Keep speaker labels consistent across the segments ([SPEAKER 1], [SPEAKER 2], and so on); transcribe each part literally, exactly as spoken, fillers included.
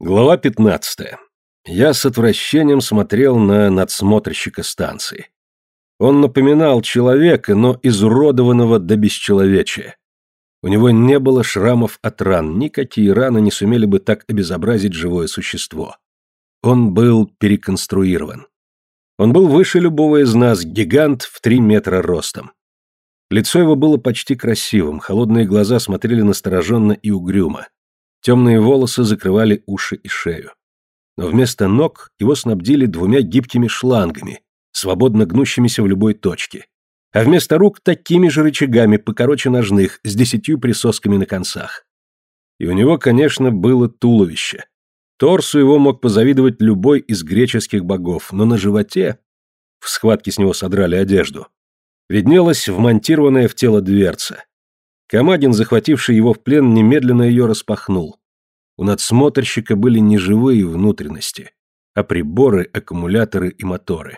[SPEAKER 1] Глава пятнадцатая. Я с отвращением смотрел на надсмотрщика станции. Он напоминал человека, но изуродованного до бесчеловечия. У него не было шрамов от ран, никакие раны не сумели бы так обезобразить живое существо. Он был переконструирован. Он был выше любого из нас, гигант в три метра ростом. Лицо его было почти красивым, холодные глаза смотрели настороженно и угрюмо. Темные волосы закрывали уши и шею. Но вместо ног его снабдили двумя гибкими шлангами, свободно гнущимися в любой точке. А вместо рук такими же рычагами, покороче ножных, с десятью присосками на концах. И у него, конечно, было туловище. Торсу его мог позавидовать любой из греческих богов, но на животе, в схватке с него содрали одежду, виднелась вмонтированная в тело дверца. Камадин, захвативший его в плен, немедленно ее распахнул. У надсмотрщика были не живые внутренности, а приборы, аккумуляторы и моторы.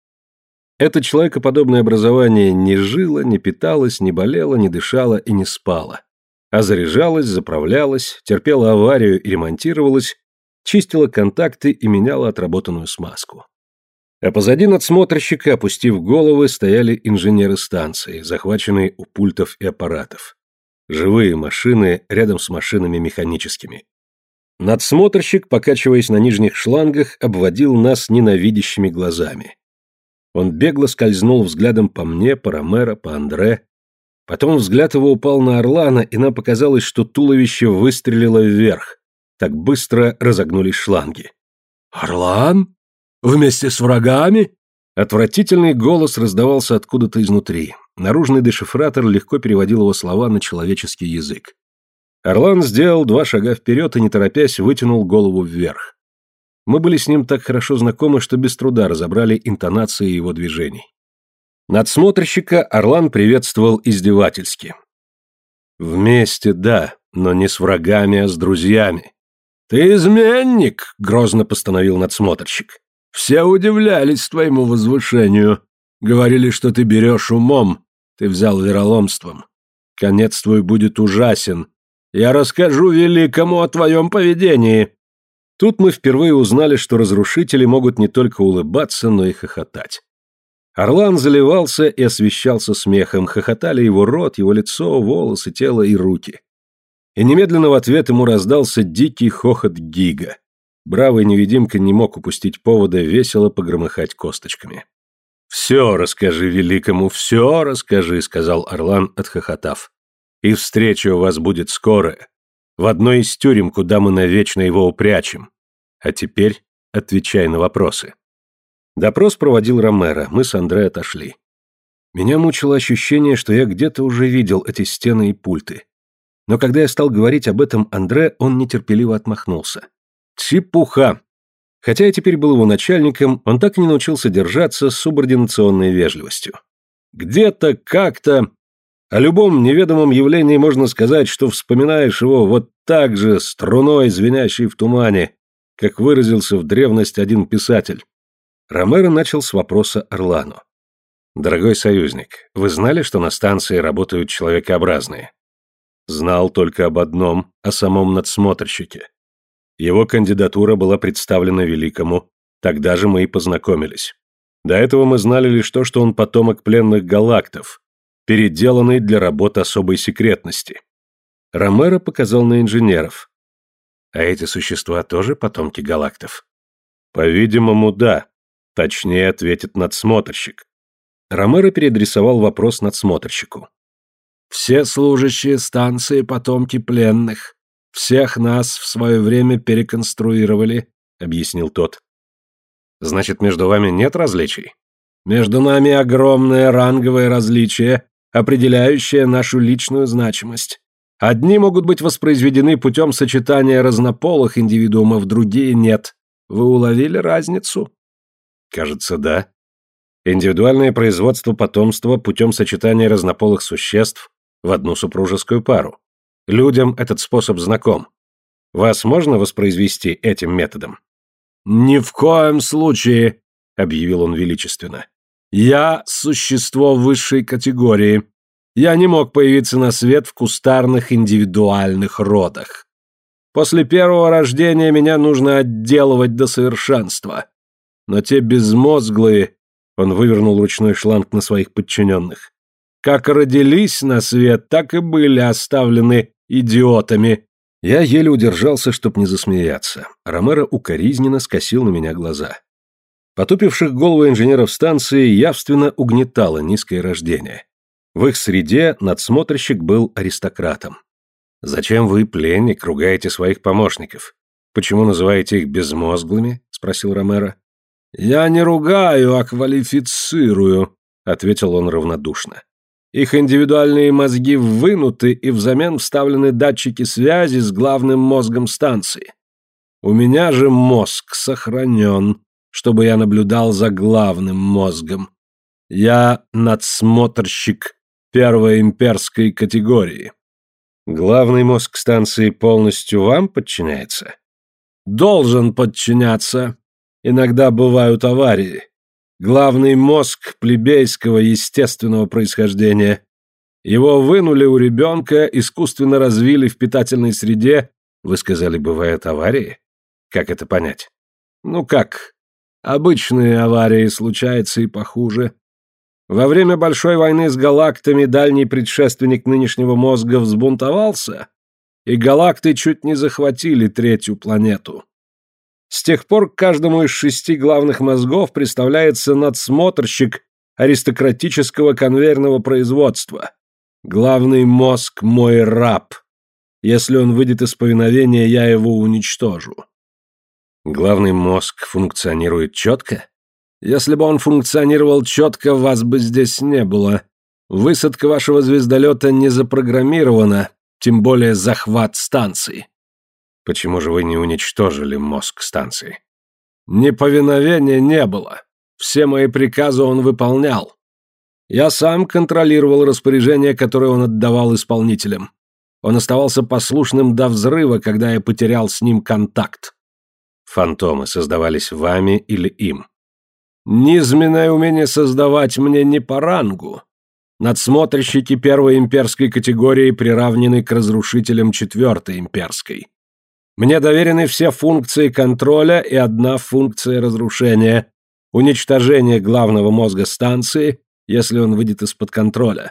[SPEAKER 1] Это человекоподобное образование не жило, не питалось, не болело, не дышало и не спало, а заряжалось, заправлялось, терпело аварию и ремонтировалось, чистило контакты и меняло отработанную смазку. А позади надсмотрщика, опустив головы, стояли инженеры станции, захваченные у пультов и аппаратов. Живые машины рядом с машинами механическими. Надсмотрщик, покачиваясь на нижних шлангах, обводил нас ненавидящими глазами. Он бегло скользнул взглядом по мне, по Ромеро, по Андре. Потом взгляд его упал на Орлана, и нам показалось, что туловище выстрелило вверх. Так быстро разогнулись шланги. «Орлан? Вместе с врагами?» Отвратительный голос раздавался откуда-то изнутри. Наружный дешифратор легко переводил его слова на человеческий язык. Орлан сделал два шага вперед и, не торопясь, вытянул голову вверх. Мы были с ним так хорошо знакомы, что без труда разобрали интонации его движений. Надсмотрщика Орлан приветствовал издевательски. «Вместе, да, но не с врагами, а с друзьями». «Ты изменник!» — грозно постановил надсмотрщик. «Все удивлялись твоему возвышению. Говорили, что ты берешь умом. Ты взял вероломством. Конец твой будет ужасен. Я расскажу великому о твоем поведении». Тут мы впервые узнали, что разрушители могут не только улыбаться, но и хохотать. Орлан заливался и освещался смехом, хохотали его рот, его лицо, волосы, тело и руки. И немедленно в ответ ему раздался дикий хохот Гига. Бравый невидимка не мог упустить повода весело погромыхать косточками. «Все расскажи великому, все расскажи», — сказал Орлан, отхохотав. «И встреча у вас будет скорая, в одной из тюрем, куда мы навечно его упрячем. А теперь отвечай на вопросы». Допрос проводил Ромеро, мы с Андре отошли. Меня мучило ощущение, что я где-то уже видел эти стены и пульты. Но когда я стал говорить об этом Андре, он нетерпеливо отмахнулся. «Чепуха!» Хотя я теперь был его начальником, он так и не научился держаться с субординационной вежливостью. Где-то, как-то... О любом неведомом явлении можно сказать, что вспоминаешь его вот так же, струной, звенящей в тумане, как выразился в древности один писатель. Ромеро начал с вопроса Орлану. «Дорогой союзник, вы знали, что на станции работают человекообразные?» «Знал только об одном, о самом надсмотрщике. Его кандидатура была представлена великому, тогда же мы и познакомились. До этого мы знали лишь то, что он потомок пленных галактов, переделанный для работ особой секретности». Ромеро показал на инженеров. «А эти существа тоже потомки галактов?» «По-видимому, да. Точнее ответит надсмотрщик». Ромеро переадресовал вопрос надсмотрщику. «Все служащие станции потомки пленных. Всех нас в свое время переконструировали», — объяснил тот. «Значит, между вами нет различий?» «Между нами огромное ранговое различие, определяющее нашу личную значимость. Одни могут быть воспроизведены путем сочетания разнополых индивидуумов, другие нет. Вы уловили разницу?» «Кажется, да. Индивидуальное производство потомства путем сочетания разнополых существ в одну супружескую пару. Людям этот способ знаком. Вас можно воспроизвести этим методом?» «Ни в коем случае», — объявил он величественно. «Я существо высшей категории. Я не мог появиться на свет в кустарных индивидуальных родах. После первого рождения меня нужно отделывать до совершенства. Но те безмозглые, он вывернул ручной шланг на своих подчиненных, как родились на свет, так и были оставлены идиотами. Я еле удержался, чтоб не засмеяться. Ромеро укоризненно скосил на меня глаза. Потупивших голову инженеров станции явственно угнетало низкое рождение. В их среде надсмотрщик был аристократом. «Зачем вы, пленник, ругаете своих помощников? Почему называете их безмозглыми?» — спросил Ромеро. «Я не ругаю, а квалифицирую», — ответил он равнодушно. «Их индивидуальные мозги вынуты и взамен вставлены датчики связи с главным мозгом станции. У меня же мозг сохранен, чтобы я наблюдал за главным мозгом. Я надсмотрщик первой имперской категории». «Главный мозг станции полностью вам подчиняется?» «Должен подчиняться. Иногда бывают аварии. Главный мозг плебейского естественного происхождения. Его вынули у ребенка, искусственно развили в питательной среде». «Вы сказали, бывают аварии? Как это понять?» «Ну как? Обычные аварии случаются и похуже. Во время Большой войны с галактами дальний предшественник нынешнего мозга взбунтовался, и галакты чуть не захватили третью планету. С тех пор к каждому из шести главных мозгов представляется надсмотрщик аристократического конвейерного производства. Главный мозг — мой раб. Если он выйдет из повиновения, я его уничтожу». «Главный мозг функционирует четко?» «Если бы он функционировал четко, вас бы здесь не было. Высадка вашего звездолета не запрограммирована, тем более захват станции». «Почему же вы не уничтожили мозг станции?» «Неповиновения не было. Все мои приказы он выполнял. Я сам контролировал распоряжения, которые он отдавал исполнителям. Он оставался послушным до взрыва, когда я потерял с ним контакт». «Фантомы создавались вами или им?» «Низменное умение создавать мне не по рангу. Надсмотрщики первой имперской категории приравнены к разрушителям четвертой имперской. Мне доверены все функции контроля и одна функция разрушения — уничтожение главного мозга станции, если он выйдет из-под контроля».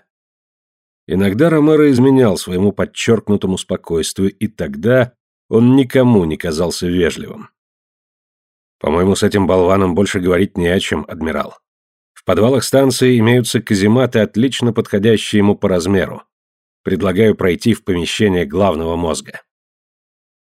[SPEAKER 1] Иногда Ромеро изменял своему подчеркнутому спокойствию, и тогда он никому не казался вежливым. «По-моему, с этим болваном больше говорить не о чем, адмирал. В подвалах станции имеются казематы, отлично подходящие ему по размеру. Предлагаю пройти в помещение главного мозга».